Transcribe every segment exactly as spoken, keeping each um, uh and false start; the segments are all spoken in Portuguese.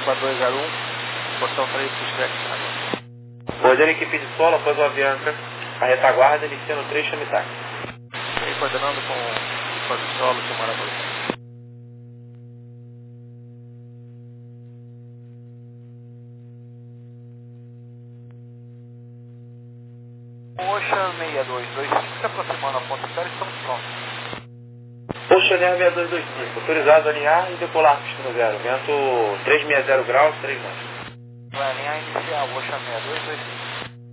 quatro dois zero um, portão três, feedback. Ordena a equipe de solo após o Avianca, a retaguarda, iniciando três chame-táxi. E coordenando com o de solo, semana dois. Ocean seis dois dois cinco, se aproximando a ponta espera, estamos prontos. Ocean seis dois dois cinco, autorizado a alinhar e decolar destino zero, vento trezentos e sessenta graus, três nós. Vai alinhar e iniciar o Ocean seis dois dois cinco.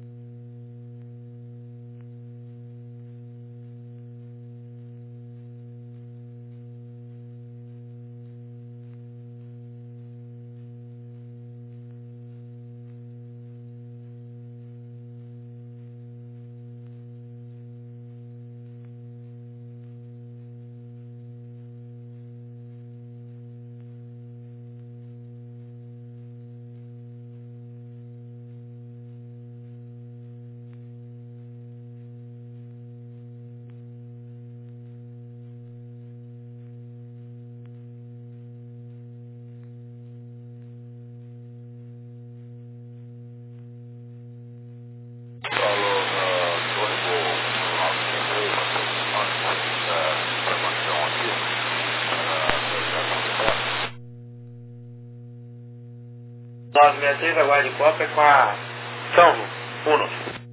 nove seis três, aguarde Copa é com a São Uno.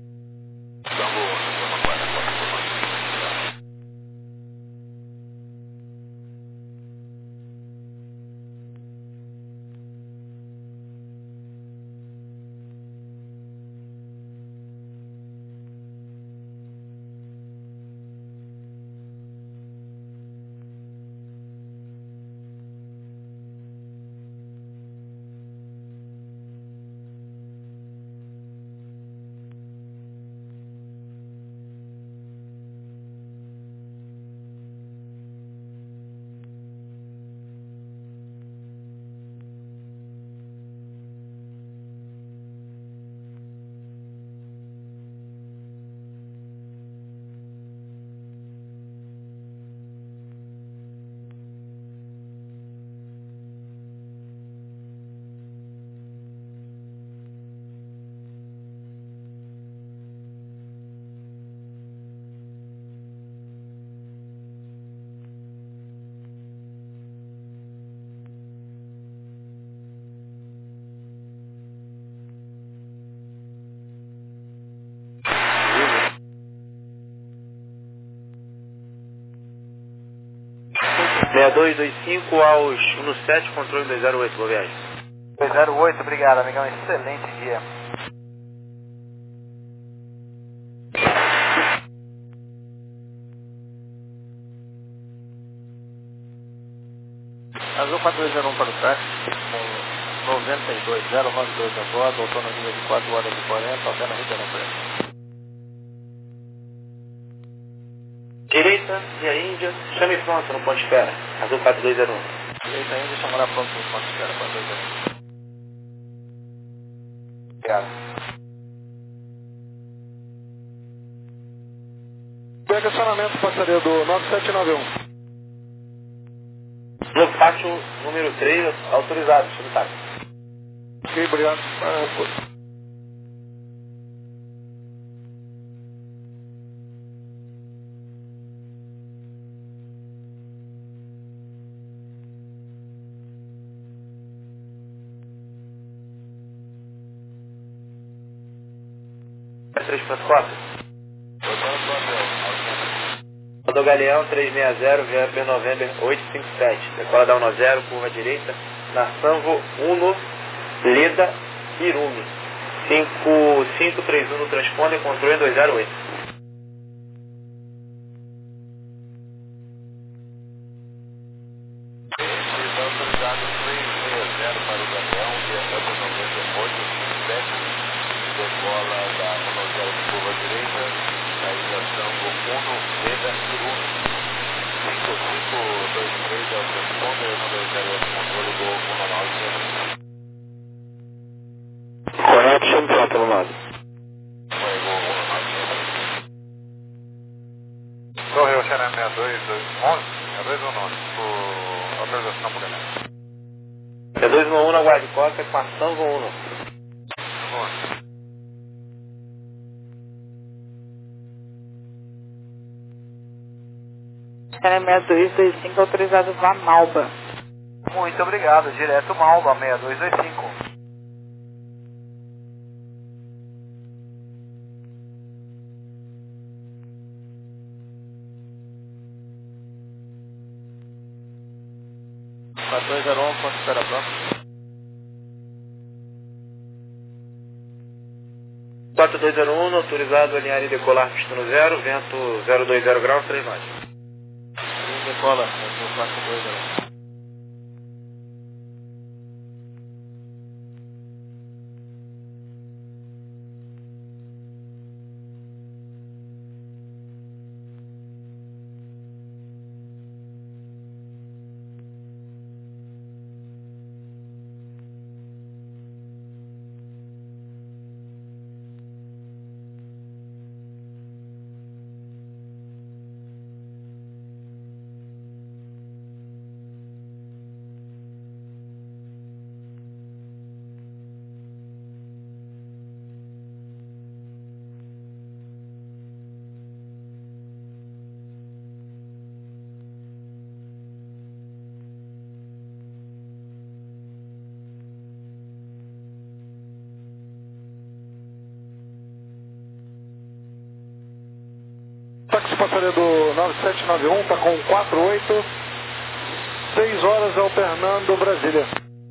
seis dois dois cinco aos sete, controle dois zero oito, boa viagem. dois zero oito, obrigado, amigão, excelente dia. Azul quatro dois zero um para o táxi, com noventa e dois zero nove dois a bordo, autonomia de quatro horas e quarenta, até na Ribeirão Preto. Direita, via Índia, chame pronto no ponto de espera, Azul quatro dois zero um. Direita Índia, chamará pronto no ponto de espera, quatro dois zero um. Obrigado. Pega acionamento, passaria do nove sete nove um. No pátio número três, autorizado, chame táxi. Ok, obrigado. Ah, três ponto quatro. Rodou Galeão três seis zero, V B November oito cinco sete. Decola da um zero, curva direita, na Sanvo Uno, Leda, Irumi. cinco cinco três um no transponder, controle dois zero oito. Connection pronto no lado. Torre Oceana seis dois onze, seis dois um nove, por autorização por É dois um um na Guarda Costa com a Sanvo Uno. Channel seis dois dois cinco autorizado vá Malba. Muito obrigado, direto Malba, seis dois dois cinco. quatro dois zero um, ponto de espera pronto. quatro dois zero um, autorizado a alinhar e decolar pista no zero, vento zero dois zero graus, três knots. Decola, quatro dois zero um. Táxi passageiro do nove sete nove um, está com quatro oito, seis horas alternando Brasília.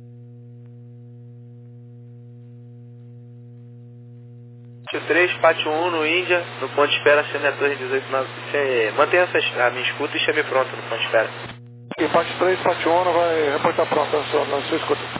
três, Pátio um no Índia, no ponto de espera, chame a torre dezoito nove. Mantenha essa, a minha escuta e chame pronto no ponto de espera. E Pátio três, Pátio um vai reportar pronto na sua, na sua escuta.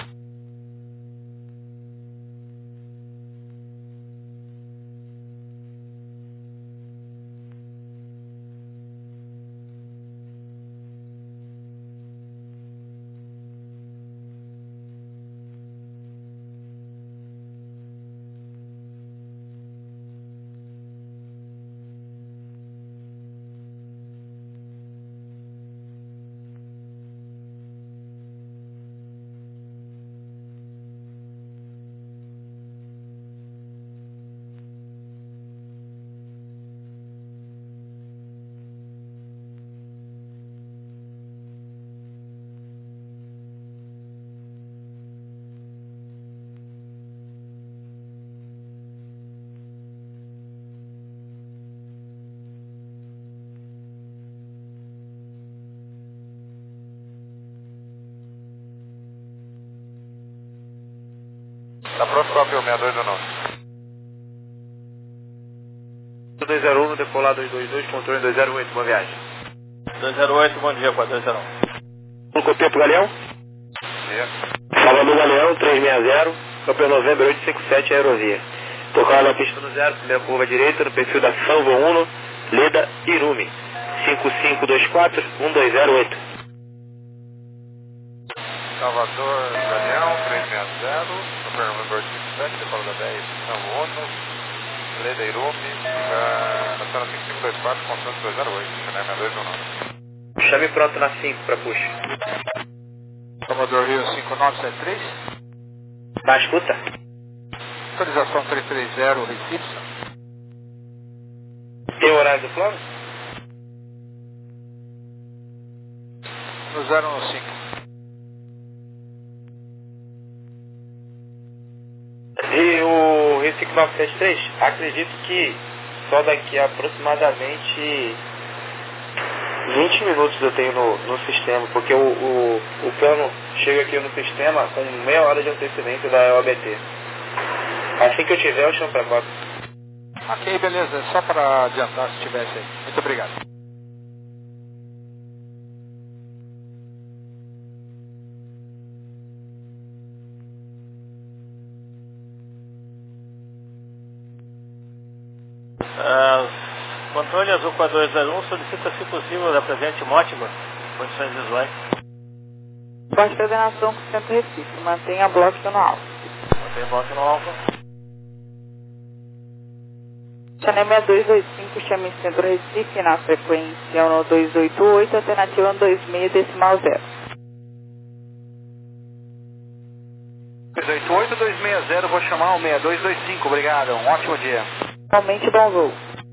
Tá pronto, cópia o seis dois zero um. dois zero um, decolar dois dois dois, controle dois zero oito, boa viagem. dois zero oito, bom dia, quatro dois zero um. Um copia pro Galeão? Dia. Salvador Galeão, três seis zero, campeão novembro oito cinco sete, Aerovia. Tocar na pista no zero, primeira curva direita, no perfil da Sanvo Uno, Leda Irumi. cinco cinco dois quatro, um dois zero oito. Salvador Galeão, três seis zero, campeão novembro oito cinco sete, decola da dez, Sanvo Uno, Leda Irumi, passando cinco cinco dois quatro, constante dois zero oito, Channel seis dois um nove. Chame pronto na cinco para push. Salvador Rio cinco nove sete três. Tá, escuta. Autorização três três zero, Recife. Tem o horário do plano? No zero um cinco. E o Rio cinco nove sete três, acredito que só daqui a aproximadamente vinte minutos eu tenho no, no sistema, porque o, o, o plano chega aqui no sistema com meia hora de antecedência da O A B T. Assim que eu tiver, eu chamo para cópia. Ok, beleza. Só para adiantar se tivesse aí. Muito obrigado. Uh, controle azul quatro dois zero um solicita, se possível, da presente Mótiba, condições visuais. Pode coordenação com o Centro Recife. Mantenha bloco no alfa. Mantenha bloco no alfa. Channel seis dois dois cinco, chame Centro Recife na frequência um dois oito oito, alternativa um dois seis decimal zero. dois seis zero, vou chamar o seis dois dois cinco, obrigado, um ótimo dia. Realmente bom voo.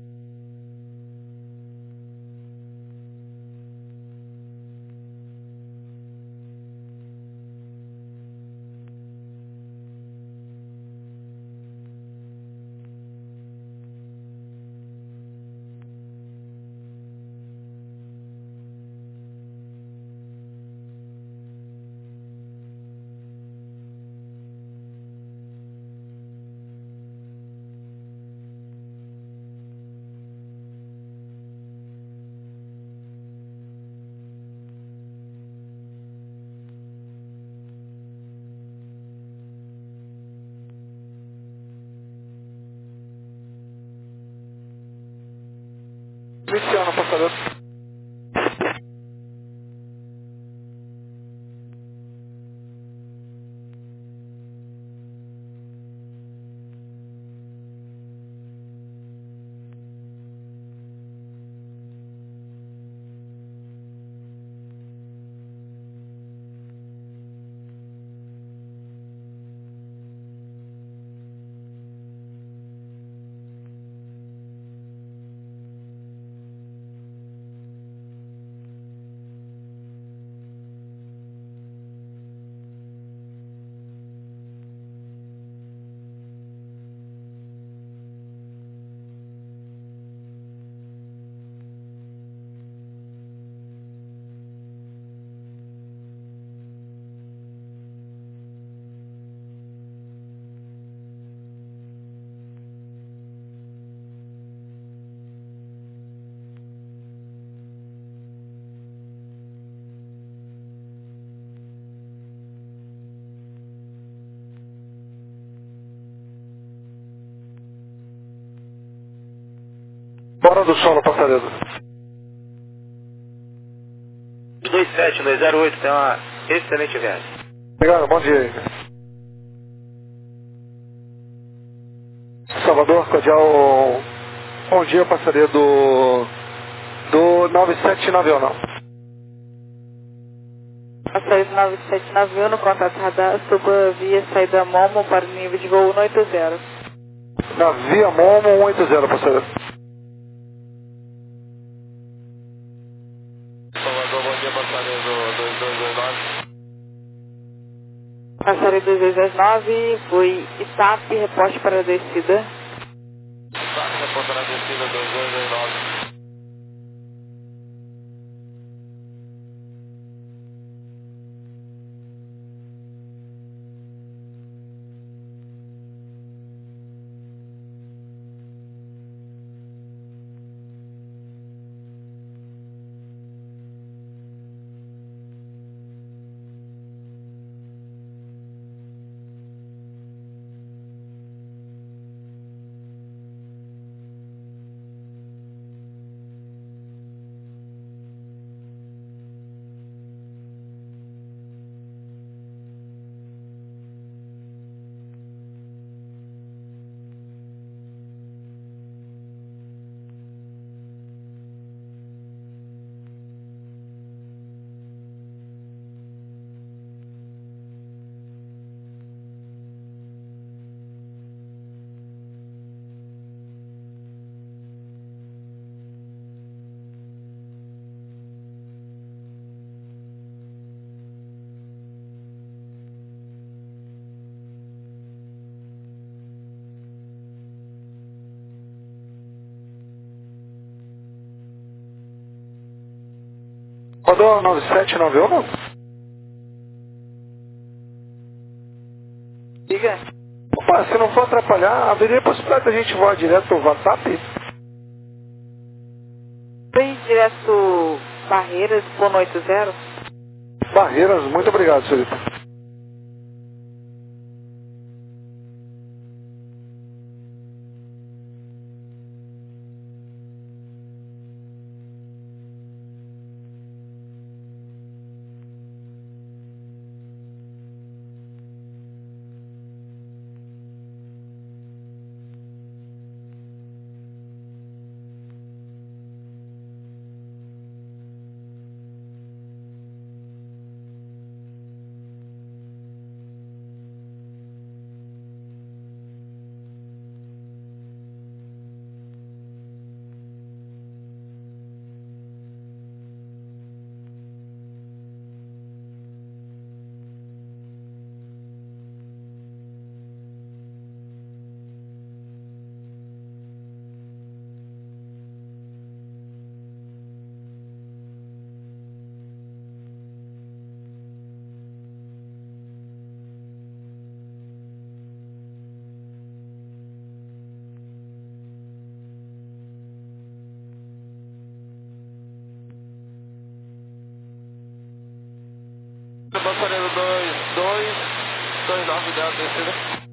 Iniciando, passador. Bora do solo, passaredo. dois sete dois zero oito, tem uma excelente viagem. Obrigado, bom dia aí. Salvador, cordial. Bom dia, passaredo do, do nove sete nove um, não. Passaredo nove sete nove um, no contato radar, suba via saída Momo para o nível de voo um oito zero. Na via Momo um oito zero, passaredo. Salvador, bom dia, passaredo dois dois dois nove. Passaredo dois dois dois nove, foi Itap, reporte para a descida. Tá, reportando a descida dois dois dois nove. Rodou nove sete nove um, não? Diga. Opa, se não for atrapalhar, haveria possibilidade da gente voar direto pro WhatsApp? Foi direto Barreiras, Pono oito zero. Barreiras, muito obrigado, senhorita. Delta, descida.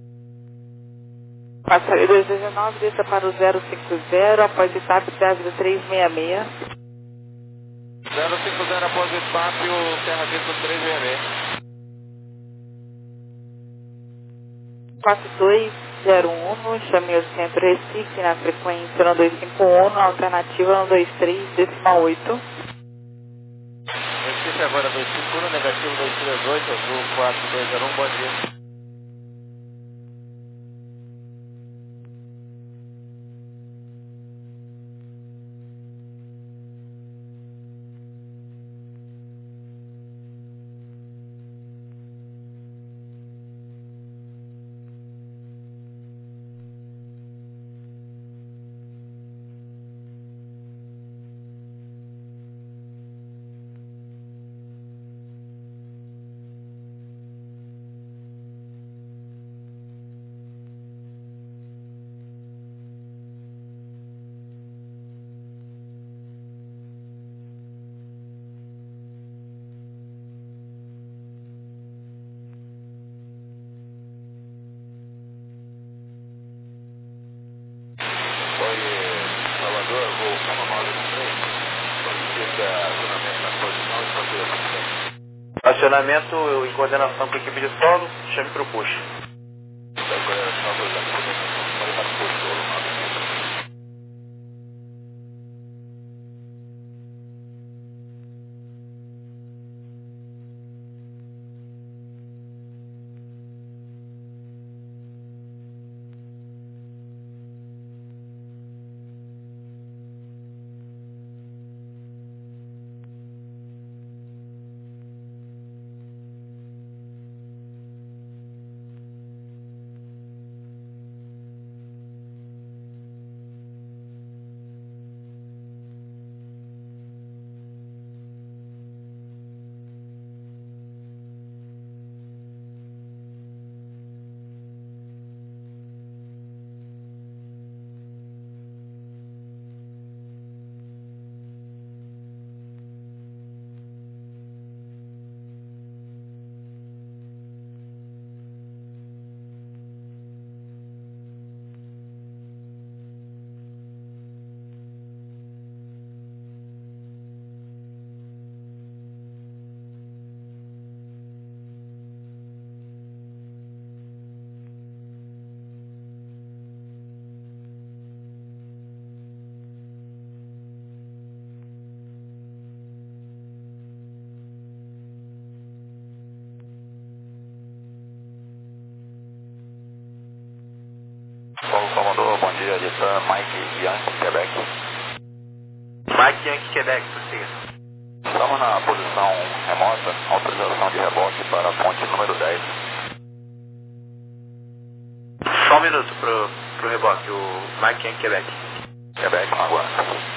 Passaria dois dois nove, desça para o zero cinco zero, após etapa da vida três seis seis. zero cinco zero após o espaço, Terra Vista três seis seis. quatro dois zero um, chame o centro Recife na frequência no dois cinco um, na alternativa no dois três decimal oito. Recife agora dois cinco um, negativo dois três oito, azul quatro dois zero um, bom dia. Acionamento em coordenação com a equipe de solo, chame para o push. Comandou, bom dia, Editan, Mike Yankee, Quebec. Mike Yankee, Quebec, prossiga. Estamos na posição remota, autorização de reboque para a ponte número dez. Só um minuto pro, pro reboque, o Mike Yankee, Quebec. Quebec, aguarda.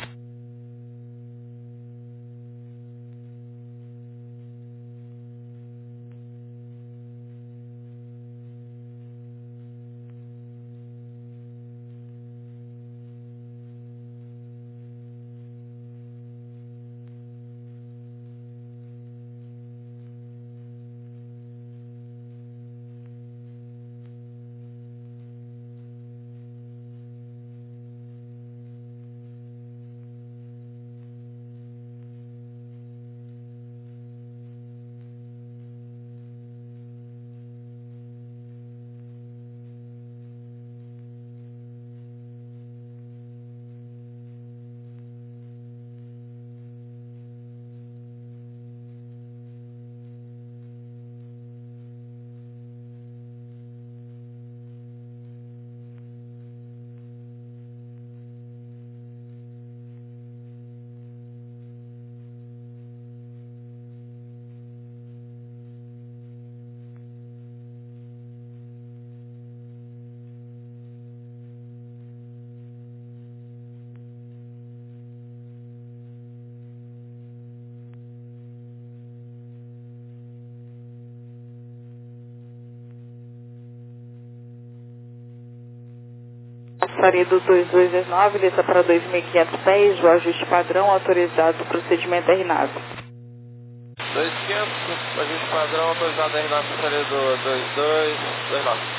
Passaria do dois dois nove, desça para dois mil e quinhentos pés, o ajuste padrão autorizado, procedimento R N A V. dois mil e quinhentos, ajuste padrão, autorizado R nove passageiro do dois dois dois nove.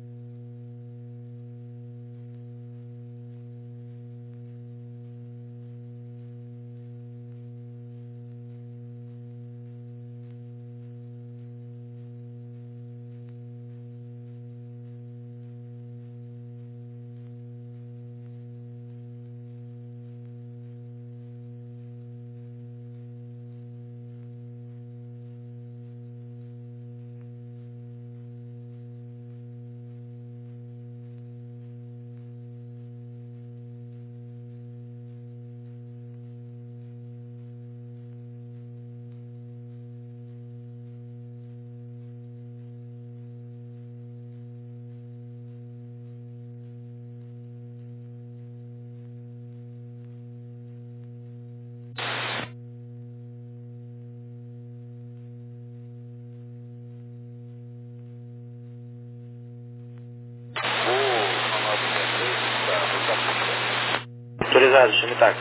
Autorizado, chame táxi.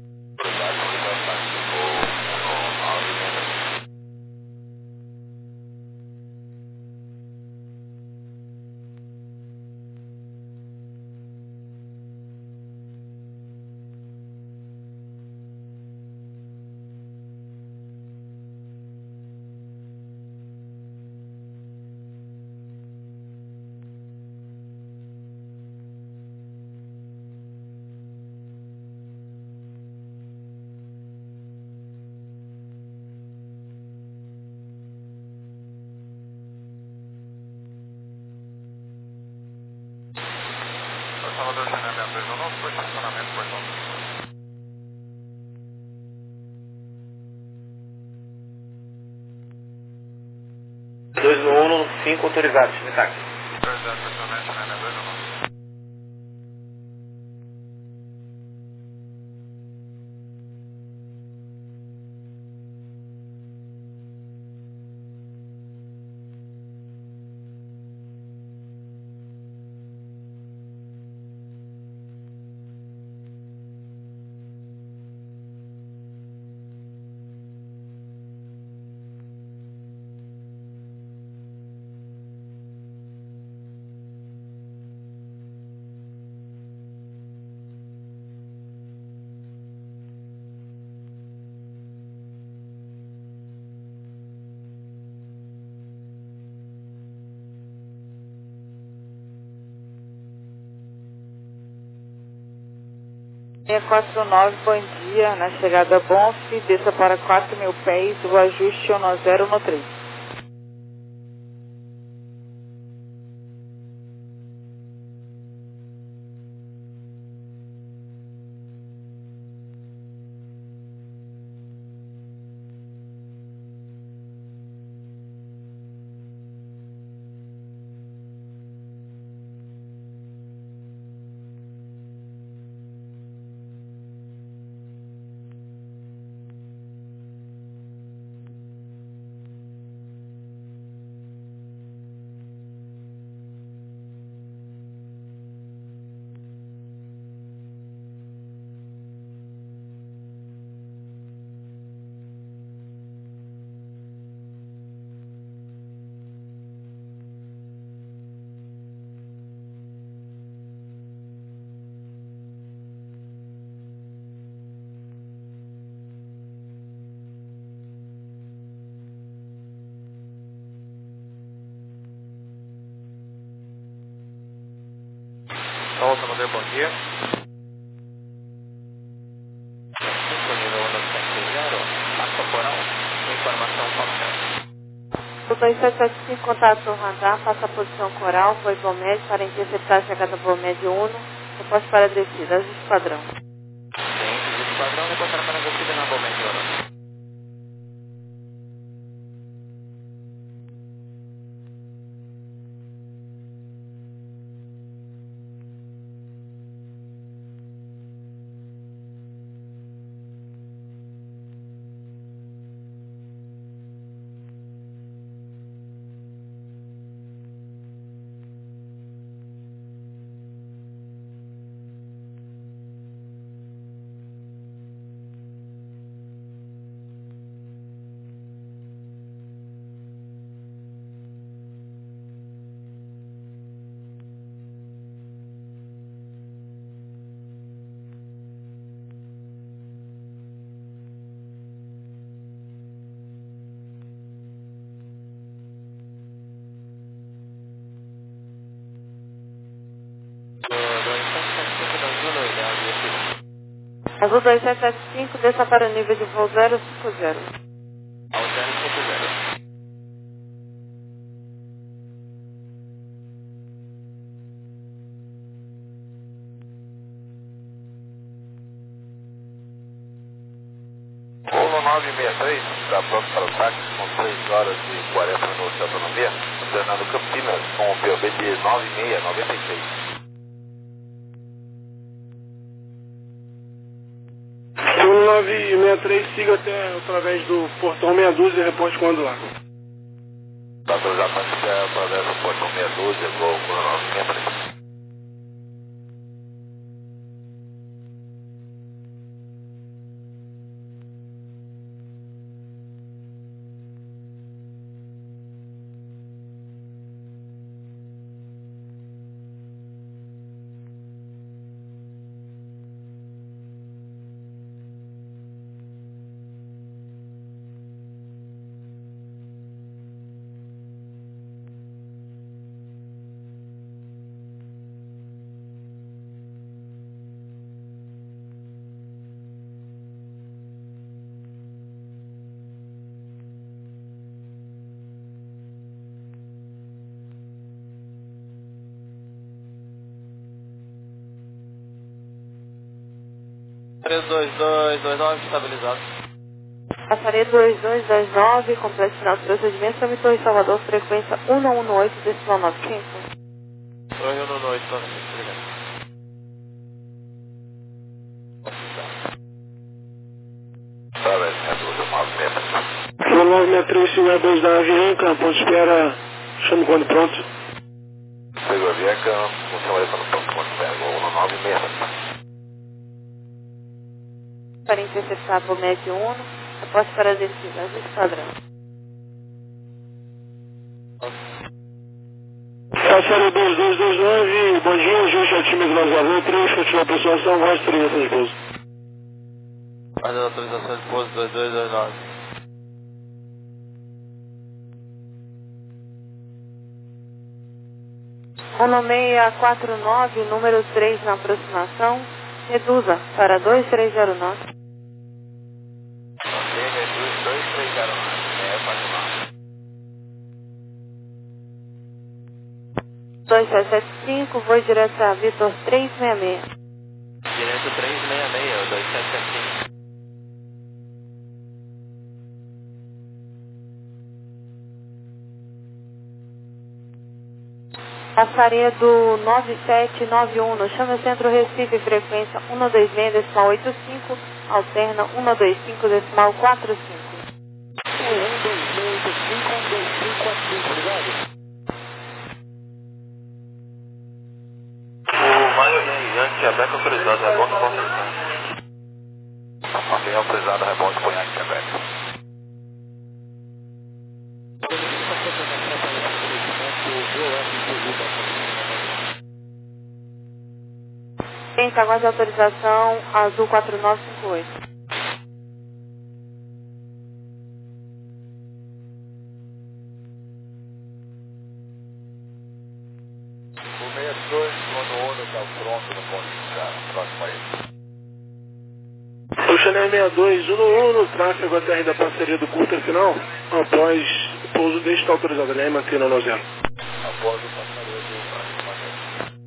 Salvador Xanamento dois um nove, por estacionamento, portão. dois um cinco autorizado, chame táxi. Autorizado, estacionamento Xanamento dois um nove. seis quatro nove, bom dia, na chegada a Bonf, desça para quatro mil pés, o ajuste um zero no três. Alô, Salvador, bom dia. cinco nível um sete zero, passa coral, informação qualquer. O dois sete sete cinco, contato no radar, passa a posição coral, foi Bomed, para interceptar a chegada Bomed um, depois para a descida, ajuste padrão. Sim, ajuste padrão, depois para a descida na Bomed um. Azul dois sete sete cinco, desça para o nível de voo zero cinco zero. Ao zero cinco zero. Voo nove seis três, está pronto para o táxi, com três horas e quarenta minutos de autonomia, Fernando Campinas, com o P O B de nove seis nove seis. nove seis três, siga até através do portão meia dúzia e reporte quando lá. Está autorizado para ficar através do portão meia dúzia, voo nove seis três. três dois dois dois nove estabilizado. Passaria dois dois dois nove, completo final do procedimento, São Vitor e Salvador, frequência um um oito, decimal nove cinco. Oi, um um oito, obrigado. nove seis três, siga a dois da Avianca, ponto de espera, chame quando pronto. Segura Avianca, função aí para o pronto, quando espera, voo nove seis. Para interceptar o MED um, aposto para descida, azul padrão. Passaria dois dois dois nove, bom dia, ajuste altímetro Azul três, continua a aproximação, voz autorização de pouso. Faz a autorização de pouso dois dois dois nove. um seis quatro nove, número três na aproximação, reduza para dois três zero nove. dois sete sete cinco, voo direto a Vitor três seis seis. Direto três seis seis, dois sete sete cinco. Passaria do nove sete nove um, no chama centro Recife, frequência um dois seis, decimal oito cinco, alterna um dois cinco, decimal quatro cinco. um dois seis cinco, um dois cinco quatro cinco, obrigado. O Maio Yankee Quebec autorizado, rebote com certeza. Ok, autorizado, rebote com Yankee Quebec. Pensa, aguarde autorização azul quatro nove cinco oito. O seis dois, quando o está pronto no ponto de chegada, próximo aí. O Chanel sessenta e dois, um um no tráfego A T R da parceria do curta final, após o pouso deste está autorizado, né? Mantendo no zero. Após o passaria do aproximadamente.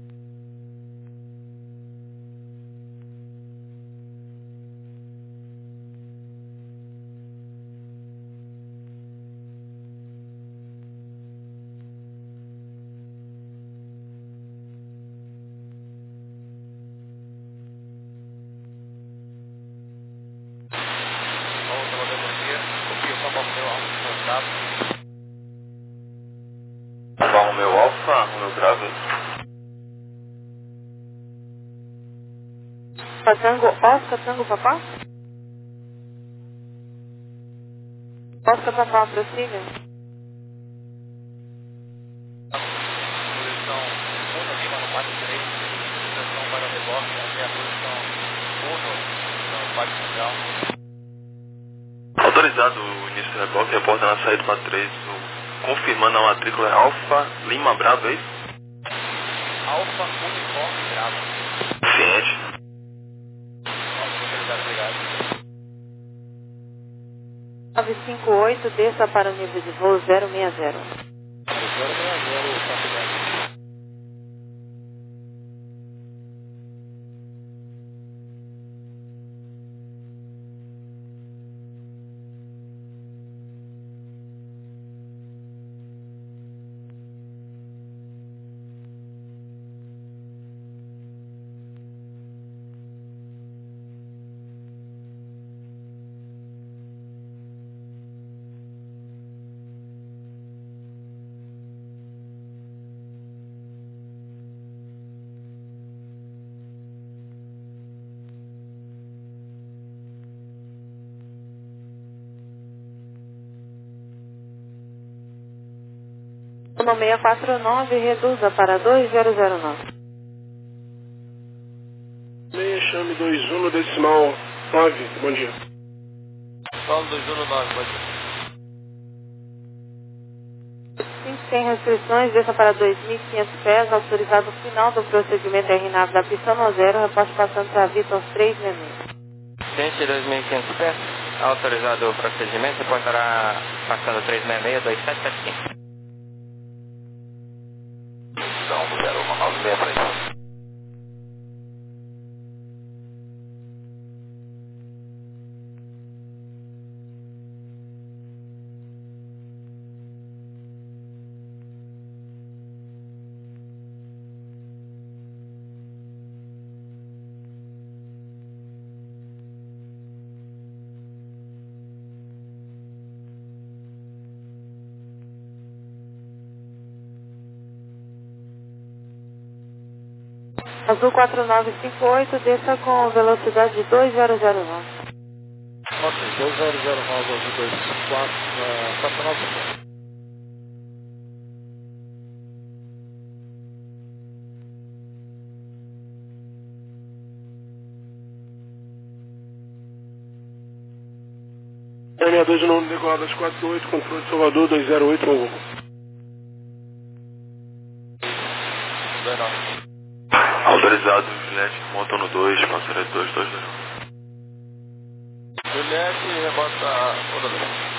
Romeu Alfa, Romeu Bravo. Tango, Oscar, Tango, Papá? Oscar, Papá, prossiga. Posição um no Lima, no quatro três, posição para o reboque, até a posição um no quatro central. Autorizado o início do reboque, reporta na saída quatro três, confirmando a matrícula é Alfa Lima Bravo, é isso? Alfa Uniforme Bravo. Ciente. nove cinco oito, desça para o nível de voo zero seis zero. zero seis zero, capitão. No seis quatro nove, reduza para dois zero zero nove. seis, chame dois um no decimal nove, bom dia. Solo dois um nove, bom dia. cinco sem restrições, desça para dois mil e quinhentos pés, autorizado o final do procedimento R nave da pista no zero, reposte passando para Vitor três seis seis. Gente, dois mil e quinhentos pés, autorizado o procedimento, reportará passando três seis seis, dois sete sete cinco. zero um nove seis três. Azul quatro nove cinco oito, desça com velocidade de dois zero zero nove. Ok, dois zero zero nove, azul dois quatro, quatro nove cinco. R sessenta e dois, o nome decolado às quatro oito, controle de Salvador dois zero oito um. dois nove. Autorizado, Juliette, monta no dois, passageiro dois dois zero. Juliette, rebota o dois.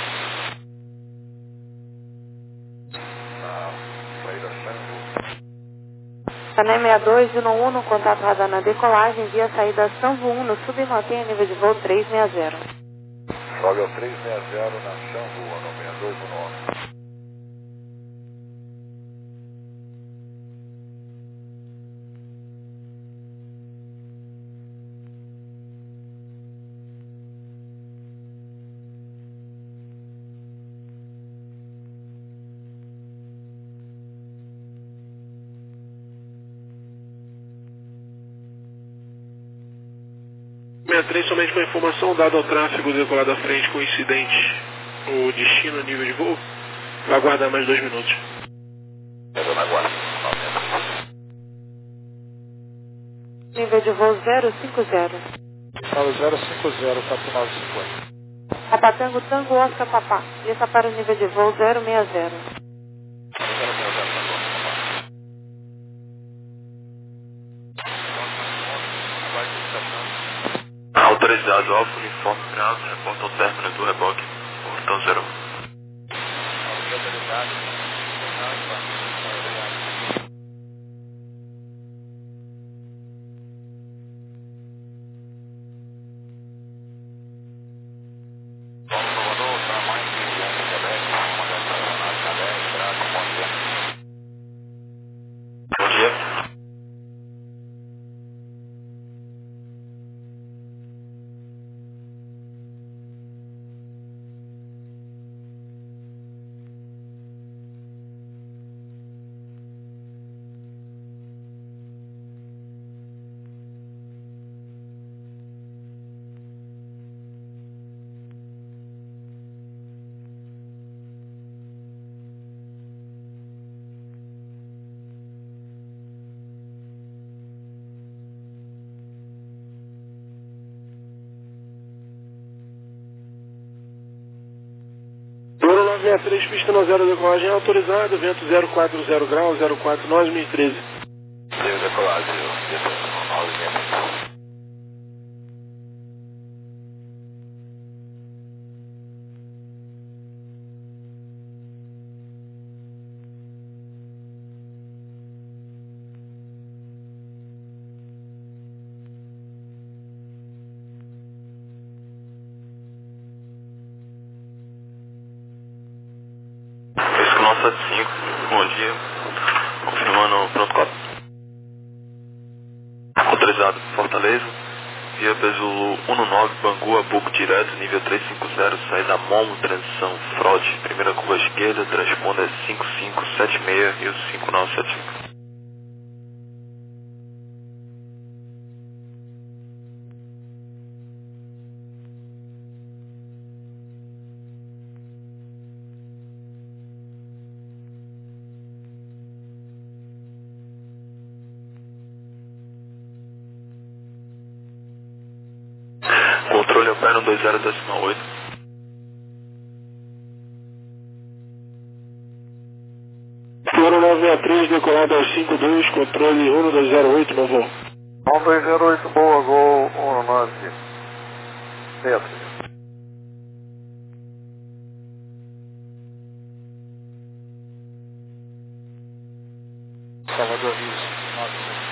Saída Sango. Cané sessenta e dois, Juno um, no contato radar na decolagem, via saída Sanvo um, no submantenha nível de voo três seis zero. Sobe ao três seis zero na Sango, no sessenta e dois, no nove. sessenta e três, somente com a informação dada ao tráfego decolado à frente com incidente, o destino, nível de voo, vai aguardar mais dois minutos. Entrou na guarda. Nível de voo zero cinco zero. Solo zero cinco zero, quatro nove cinco oito. Papatango Tango Oscar Papá, desça para o nível de voo zero seis zero. Autorizado, Alfa Uniforme Grau, reporta ao término do reboque, portão zero. Autorizado. Bom dia. nove seis três, pista no zero, decolagem autorizado, vento zero quatro zero graus, zero quatro nove mil e treze. Deu decolagem, nove seis três. sete cinco, bom dia. Confirmando pronto quatro. Autorizado Fortaleza. Via Bezulu nove, Bangu, Abuco direto, nível trezentos e cinquenta, saída Momo, transição, fraude. Primeira curva esquerda, transponder cinco cinco sete seis e o cinco nove sete cinco. Controle opera dois zero decimal oito. Plano nove seis três, decolado aos cinco dois, controle um dois zero oito, meu voo. um dois zero oito, boa, gol um nove seis três. Salvador Rios, nove seis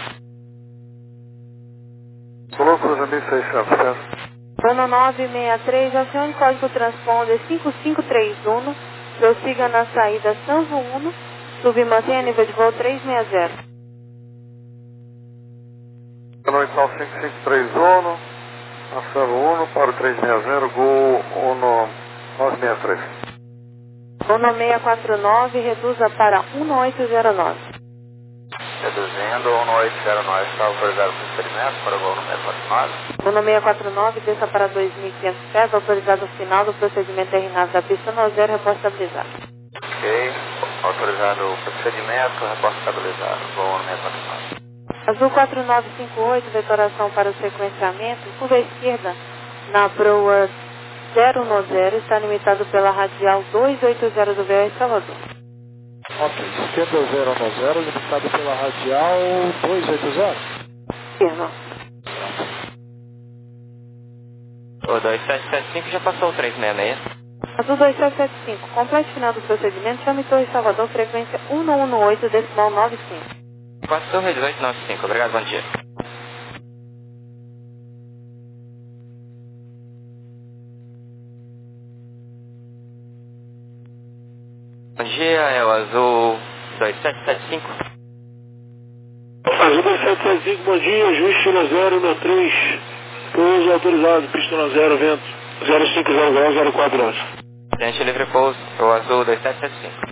três. Colou cruza mil e seiscentos, certo? Plano nove seis três, acione código transponder cinco cinco três um, prossiga na saída Sanvo um, submantenha nível de voo trezentos e sessenta. Plano oito cinco cinco três um, ação um para o trezentos e sessenta, gol um nove seis três. Plano seis quatro nove, reduza para um oito zero nove. Reduzindo, um oito zero nove, está autorizado para o experimento para o voo número quatro nove. Plano seis quatro nove, desça para dois mil e quinhentos pés, autorizado o final do procedimento R nave da pista no zero, reposto estabilizado. Ok, autorizado o procedimento, reposto estabilizado, voo número quatro nove. Azul quatro nove cinco oito, detonação para o sequenciamento, curva esquerda, na proa zero um zero, está limitado pela radial duzentos e oitenta do V O R Salvador. Ok, esquerda zero um zero, limitado pela radial duzentos e oitenta. Firma. O dois sete sete cinco já passou o trezentos e sessenta e seis. Azul dois sete sete cinco, complete final do procedimento, chame Torre Salvador, frequência um um oito, decimal nove cinco. quatro Torre dezoito nove cinco, obrigado, bom dia. Bom dia, é o Azul dois sete sete cinco. Azul dois sete sete cinco, bom dia, ajuste fila zero um três, pouso autorizado, pista zero, vento, zero cinco zero zero zero quatro onze. Gente livre pouso, é o Azul dois sete sete cinco.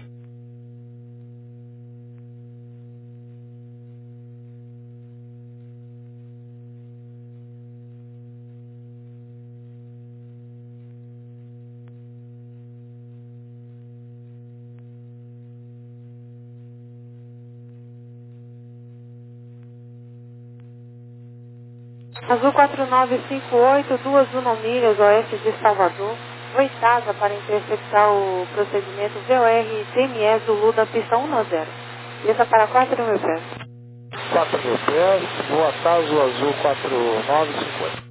Azul quatro nove cinco oito, duas um milhas oeste de Salvador, oitava para interceptar o procedimento V O R D M E Zulu da pista um zero. Desça para quatro mil pés. quatro mil pés, voa Taso Azul quatro nove cinco oito.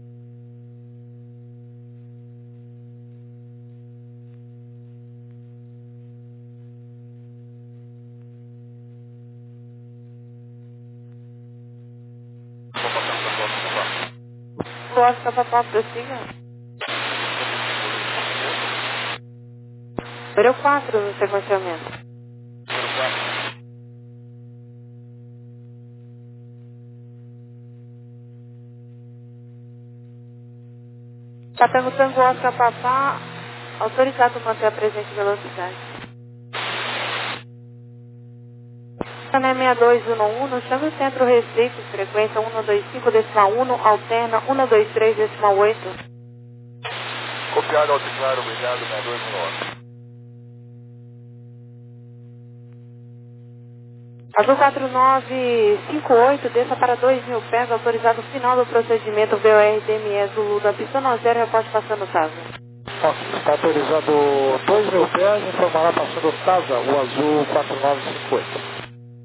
Oscar Papá, prossiga. Número quatro no sequenciamento. Catango Tango Oscar Papá, autorizado a manter a presente velocidade. Cané seis dois um um, chame o centro restrito, frequência um dois cinco decimal um, alterna um dois três decimal oito. Copiado, altiplano, obrigado, seis dois um um. Azul quatro nove cinco oito, desça para dois mil pés, autorizado o final do procedimento V O R D M E Zulu da pista no zero, reposte passando Taza. Ok, está autorizado dois mil pés, informará passando Taza, o Azul quatro nove cinco oito.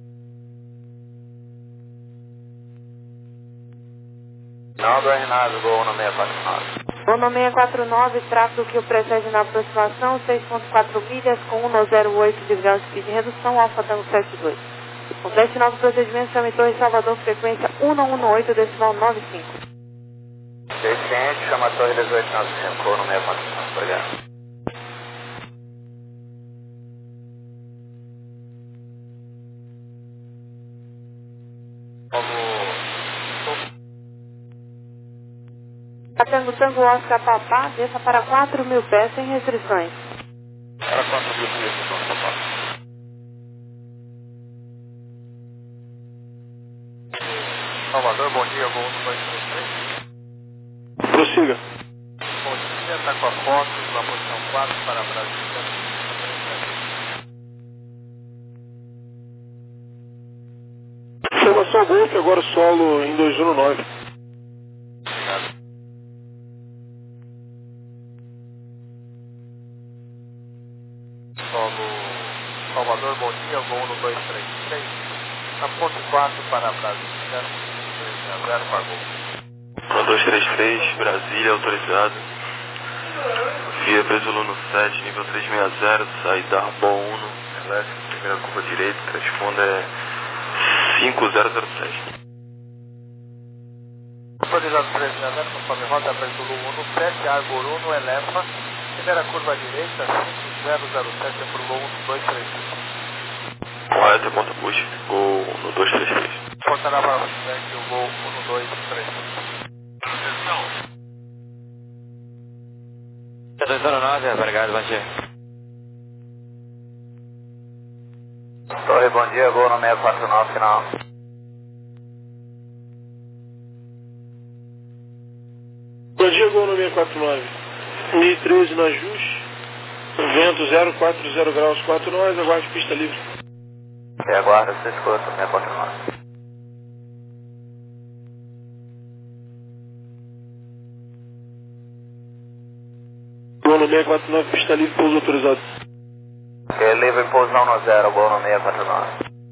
Final do R nove, gol no seis quatro nove. Ono seis quatro nove, tráfego que o precede na aproximação, seis ponto quatro milhas com um zero oito de grau de speed, redução Alfa Tango sete dois. Complete novo procedimento, chame Torre Salvador, frequência um um oito decimal nove cinco. Desciente, chama Torre dezoito nove cinco, gol no seis quatro nove, obrigado. Tango Tango Oscar Papá, desça para quatro mil pés sem restrições. Para quatro mil pés, então, Papá. Salvador, bom dia, voo um dois três três. Prossiga. Bom dia, está com a foto, na posição quatro para Brasília. Informação Golf, agora solo em dois um nove. Obrigado. Solo Salvador, bom dia, voo um dois três três. Na ponte quatro para Brasília, três zero, pagou. um dois três três, Brasília, autorizado. Via Presolano sete, nível trezentos e sessenta, saída Arbol um, elétrico, primeira curva direita, responda é cinco zero zero sete. Autorizado trezentos e sessenta, conforme rota Presolano um sete, Arbor um, Elefa, primeira curva direita, cinco zero zero sete, Presolano um dois três três. Correto, porta push, gol um dois três três. Portará para o feedback, o gol um dois três três. Atenção. dois zero nove, obrigado, bom dia. Torre, bom dia, gol no seis quatro nove, final. Bom dia, gol no seis quatro nove. mil e treze no ajuste. Vento zero quatro zero graus, quatro nós, aguarde pista livre. E aguarda, você escuta, seis quatro nove. Gol no seis quatro nove, pista livre, pouso autorizado. Ok, livre, pouso não no zero, gol no seis quatro nove.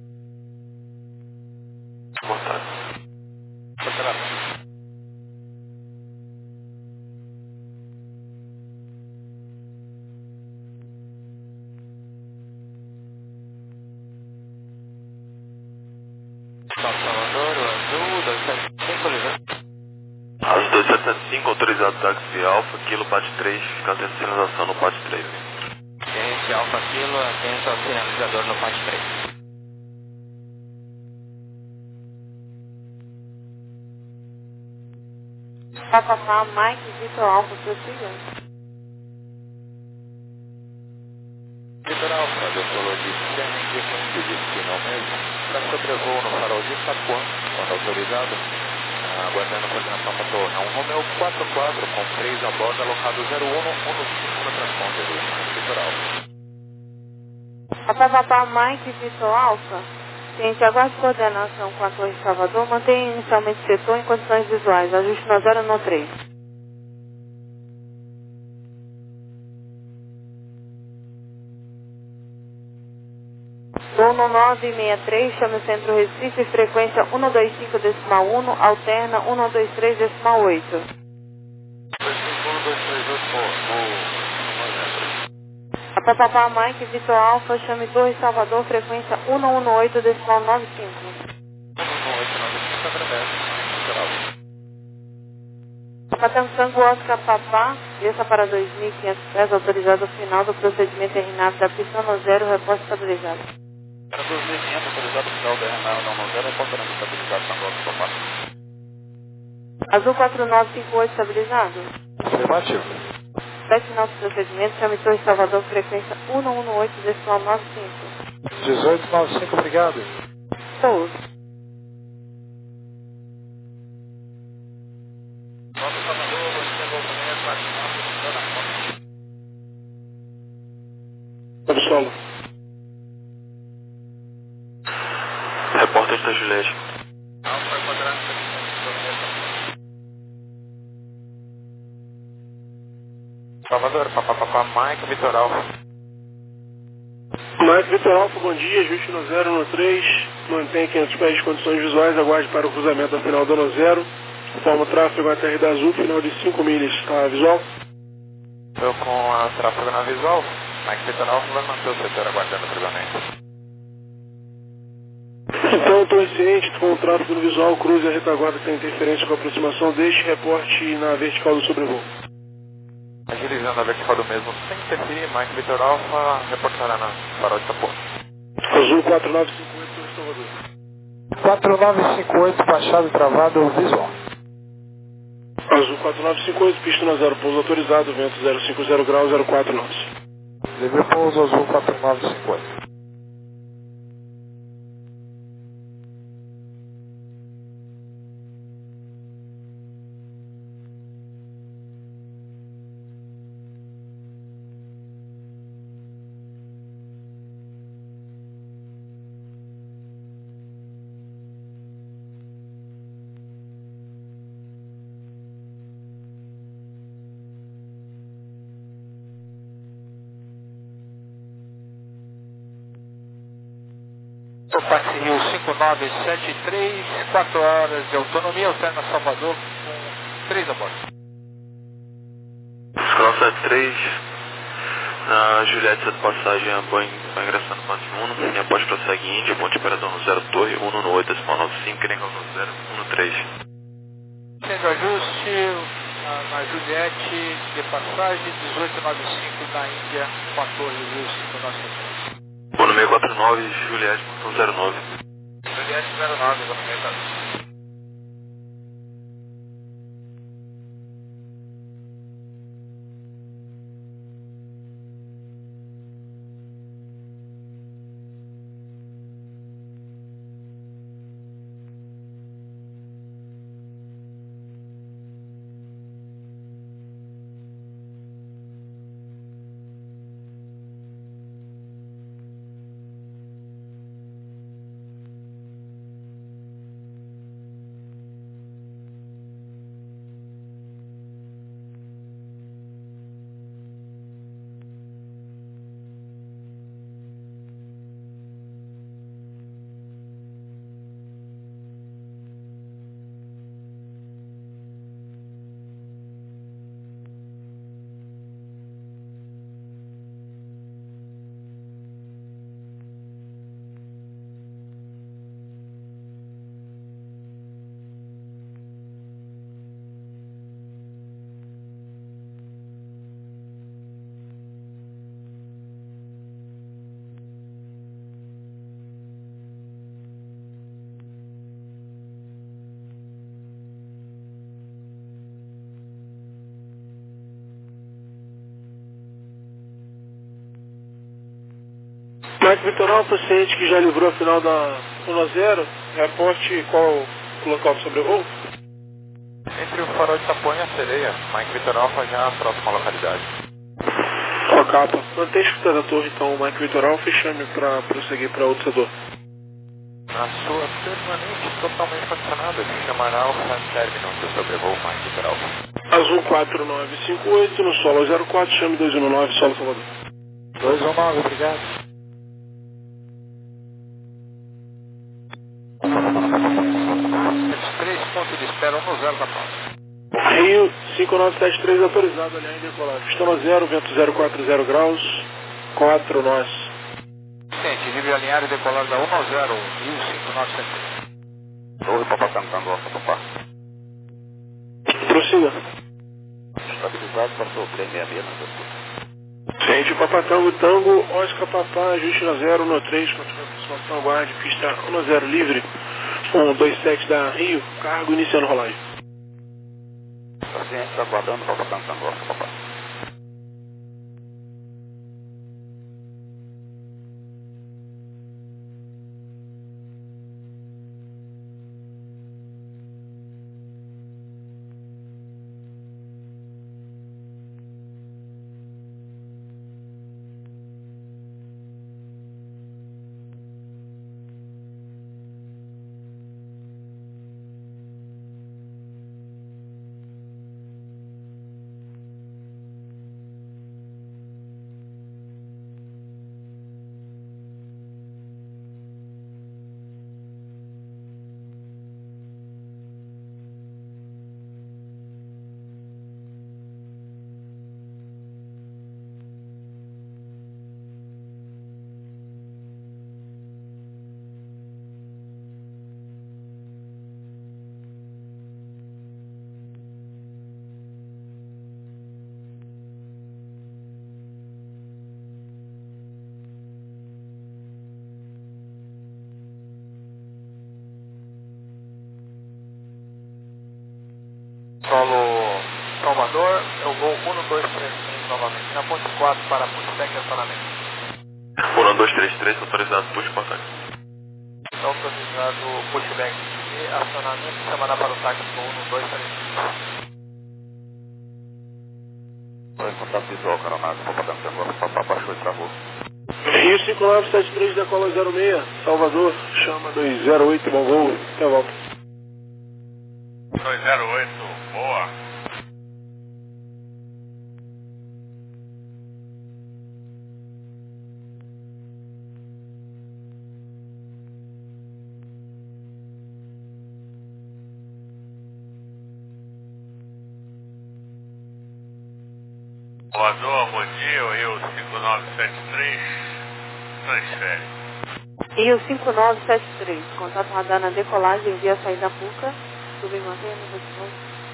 Montado. Portará. Salvador, o azul, dois sete cinco, livre. As dois sete cinco, autorizado táxi Alfa, quilo P A T três, fica sem sinalização no P A T três. Esse Alfa Kilo, atento ao sinalizador no P A T três. Papapá, Mike, Vitor Alfa, prossiga. Vitor Alfa, doutor de Semi, de destino ao mesmo. Para sobrevoo no farol de Itapuã, quando autorizado. Aguardando a coordenação para torre. Um Romeo quatro quatro com três a bordo, alocado zero um um cinco no transponder do Vitor Alfa. Papapá, Mike, Vitor Alfa. Ciente, aguarde coordenação com a Torre Salvador. Mantenha inicialmente o setor em condições visuais. Ajuste no zero no três. Gol no nove seis três, chame o centro Recife, frequência um dois cinco decimal um, alterna um dois três decimal oito. um dois três oito, A Papapá Mike, Vitor Alfa, chame Torre Salvador, frequência um um oito decimal nove cinco. um oito nove cinco, agradece, Vitor Alfa. Patansango Oscar Papá, desça para dois mil e quinhentos pés, autorizado ao final do procedimento R N A V da pista no zero, repórter estabilizado. Para dois mil e quinhentos, autorizado final da R N A V não no zero, reportaremos estabilizado na volta do Papá. Azul quatro nove cinco oito, estabilizado. Afirmativo. Sete final do procedimento, chame Torre Salvador, frequência um um oito decimal nove cinco. dezoito nove cinco, obrigado. Pouso. Nosso Salvador, você chegou também a quatro nove, Sobe solo. Repórter da Juliette. Alfa quadrante, Salvador, papapá, Mike, Vitor Alfa. Mike Vitor Alfa, bom dia, ajuste no zero no três, mantém quinhentos pés de condições visuais, aguarde para o cruzamento da final do no zero, forma o tráfego A T R da Azul, final de cinco milhas, tá visual? Estou com a tráfego na visual, Mike Vitor Alfa vai manter o setor aguardando o cruzamento. Então, estou ciente com o tráfego no visual, cruze a retaguarda que tem interferência com a aproximação, deixe reporte na vertical do sobrevoo. Agilizando a vertical do mesmo sem interferir, Mike Vitor Alfa reportará na farol de Itapuã. Azul quatro nove cinco oito, Torre Salvador. quatro nove cinco oito, baixado travado visual. Azul quatro nove cinco oito, pista no zero, pouso autorizado, vento zero cinco zero graus, zero quatro nós. Livre pouso Azul quatro nove cinco oito. Táxi Rio cinco nove sete três, quatro horas de autonomia, alterna Salvador com três a bordo. cinco nove sete três, na Juliette, de passagem a banho, vai ingressando no Mate um, e após prossegue Índia, ponte operador no zero Torre, um no oito, decimal nove cinco, Crengal no zero, um no três. Sendo ajuste na, na Juliette de passagem, dezoito noventa e cinco na Índia, quatorze Rio cinco nove sete três. Bom, no seis quatro nove, Juliette, ponto zero nove. Juliette zero nove, exatamente. Mike Vitoral, paciente que já livrou a final da um a zero, reporte qual o local do sobrevoo? Entre o farol de Itapuã e a Sereia, Mike Vitor Alfa já a próxima localidade. Ó, capa. Mantém escutando a torre, então, Mike Vitoral, fechando para prosseguir para outro setor. Na sua permanente totalmente condicionada, chamará o Hand Terminal do sobrevoo Mike Vitor Alfa. Azul quatro nove cinco oito, no solo zero quatro, chame dois um nove, solo Salvador. dois um nove, obrigado. três pontos de espera, um no zero da prova. Rio cinco nove sete três, autorizado, alinhar e decolar. Pistão no zero, vento zero quatro zero graus, quatro nós. Sente, livre alinhar e decolar da um a zero, Rio cinco nove sete três. Oi, Papá Tango, Alfa, Papá. Prossiga. Estabilizado para o três seis seis, na doutora. Sente, Papatango, Tango, Oscar Papá, ajuste no zero, no três, continua a aproximação, aguarde, pista um no zero, livre, um dois sete da Rio, cargo iniciando rolagem. Paciente está aguardando, Papá Tango, Alfa, Papá. Salvador, é o voo um dois três três novamente, na ponte quatro para pushback e acionamento. um dois três três, autorizado push contact. Está autorizado pushback e acionamento, chamada para o táxi com um dois três três. Oi, contato visual, Caramado, propaganda agora, papá, baixou e travou. Rio cinco nove sete três, decola zero seis, Salvador, chama dois zero oito, bom voo, até volta. dois zero oito, boa. Voador, bom dia, Rio cinco nove sete três, transfere. Rio cinco nove sete três, contato radar na decolagem via saída Puca, subir mantenha no velocidade.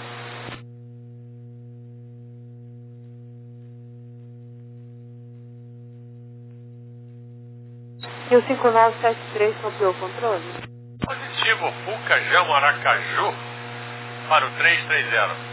Rio cinco nove sete três, copiou o controle? Positivo, Puca, Jama, Aracaju, para o três três zero.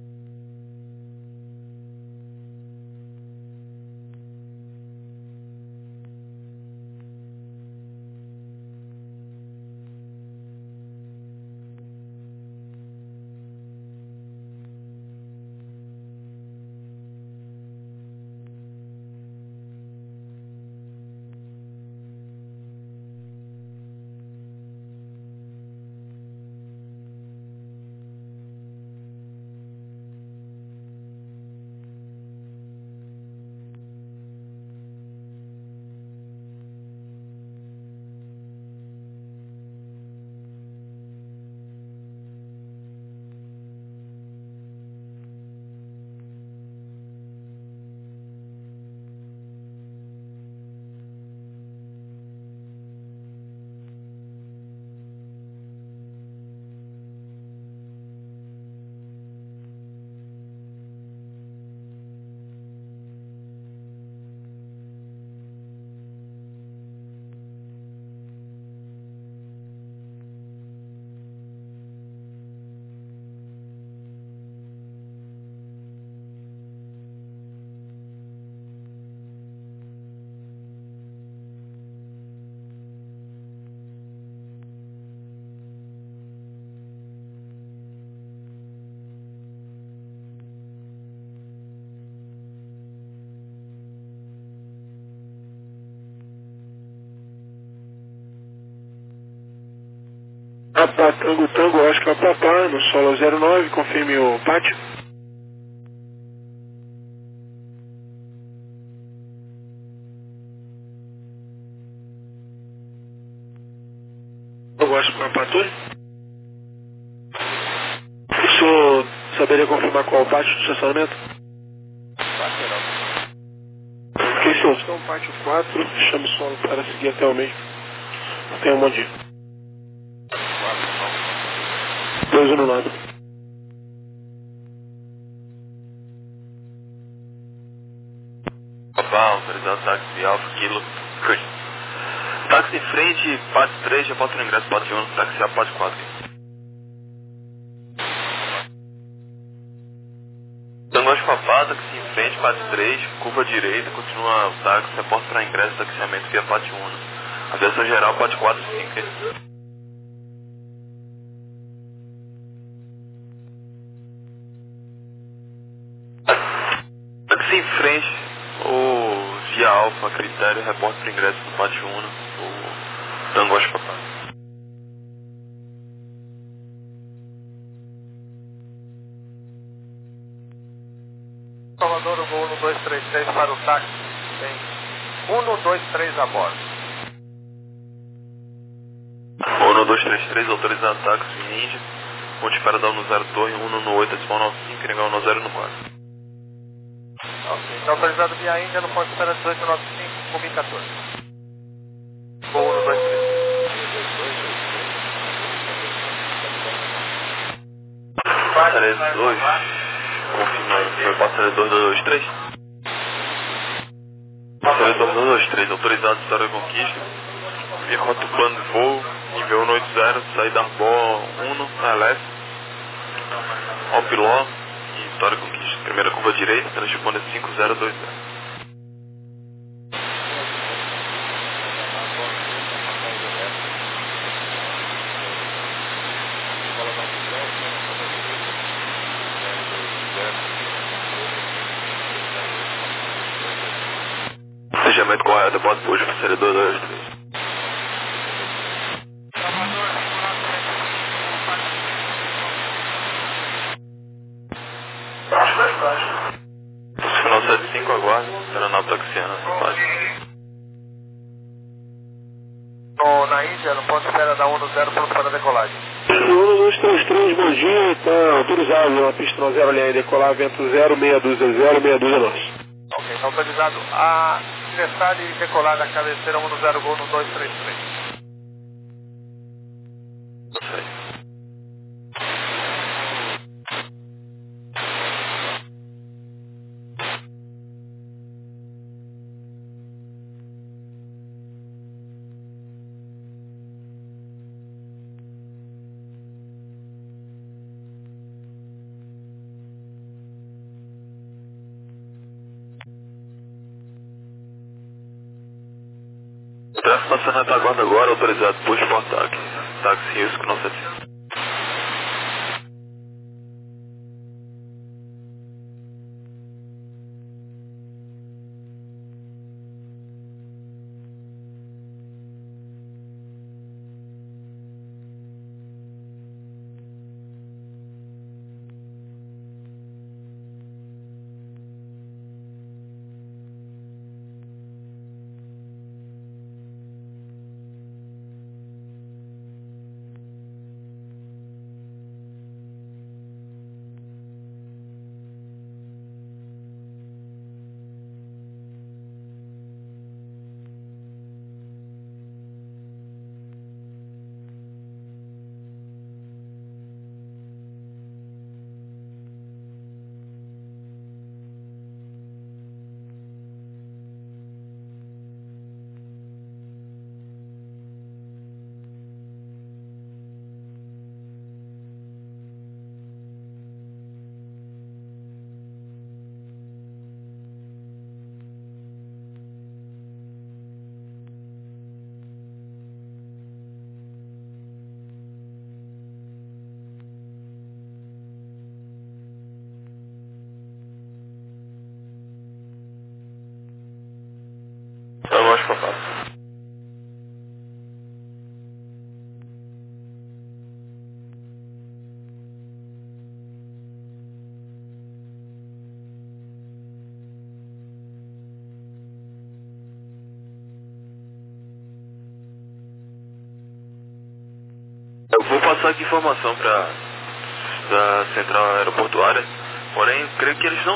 Papá, Tango, Tango, Oscar, Papá, no solo zero nove, confirme o pátio. Eu gosto com a patrulha. O senhor saberia confirmar qual é o pátio do estacionamento? Ok, senhor. Então, pátio quatro, chame o solo para seguir até o mesmo. Tenha um bom dia. dois um nove. Papá, autorizado táxi Alfa, Kilo. Táxi em frente, parte três, já pode ter ingresso, parte um, táxi A, parte quatro. Tango de Papá, táxi em frente, parte três, curva direita, continua o táxi, reporta para ingresso, taxiamento via parte um. Aviação geral, parte quatro e cinco. Táxi em frente, o via Alfa, critério, reporta para ingresso do parte um, o Tango de Papá. Salvador, o voo um dois três três para o táxi, tem um dois três a bordo. um dois três três, autorizado táxi Ninja, ponte para dar no zero torre, um no oito, decimal nove cinco, negar no zero no quatro. Ok, está autorizado via Índia no ponto espera dezoito noventa e cinco, Cumi quatorze. Voo um dois três três. Passaredo dois, confirma aí, foi passaredo dois dois três. Passaredo dois dois três, autorizado História da Conquista, via rota plano de voo, nível um oitenta, saída Arbó um, na leste, ao Piló, e Vitória Conquista. Primeira curva direita, transponder cinco zero dois zero. Fechamento correto, bota puxa para série dois dois três. Final setenta e cinco, aguarde. Aeronave taxiana, No, na Índia, não pode esperar da um no zero pronto para a decolagem. um dois três três, bom dia, está autorizado na pista no zero, linha decolar, vento zero, meia dúzia, zero, meia dúzia nós. Ok, está autorizado a ingressar e decolar da cabeceira um no zero, gol no dois três três. Tráfego passando na retaguarda agora, autorizado, push for ataque. Táxi Risco não setenta. Eu gosto de papai. Eu vou passar aqui informação para a central aeroportuária, porém, creio que eles não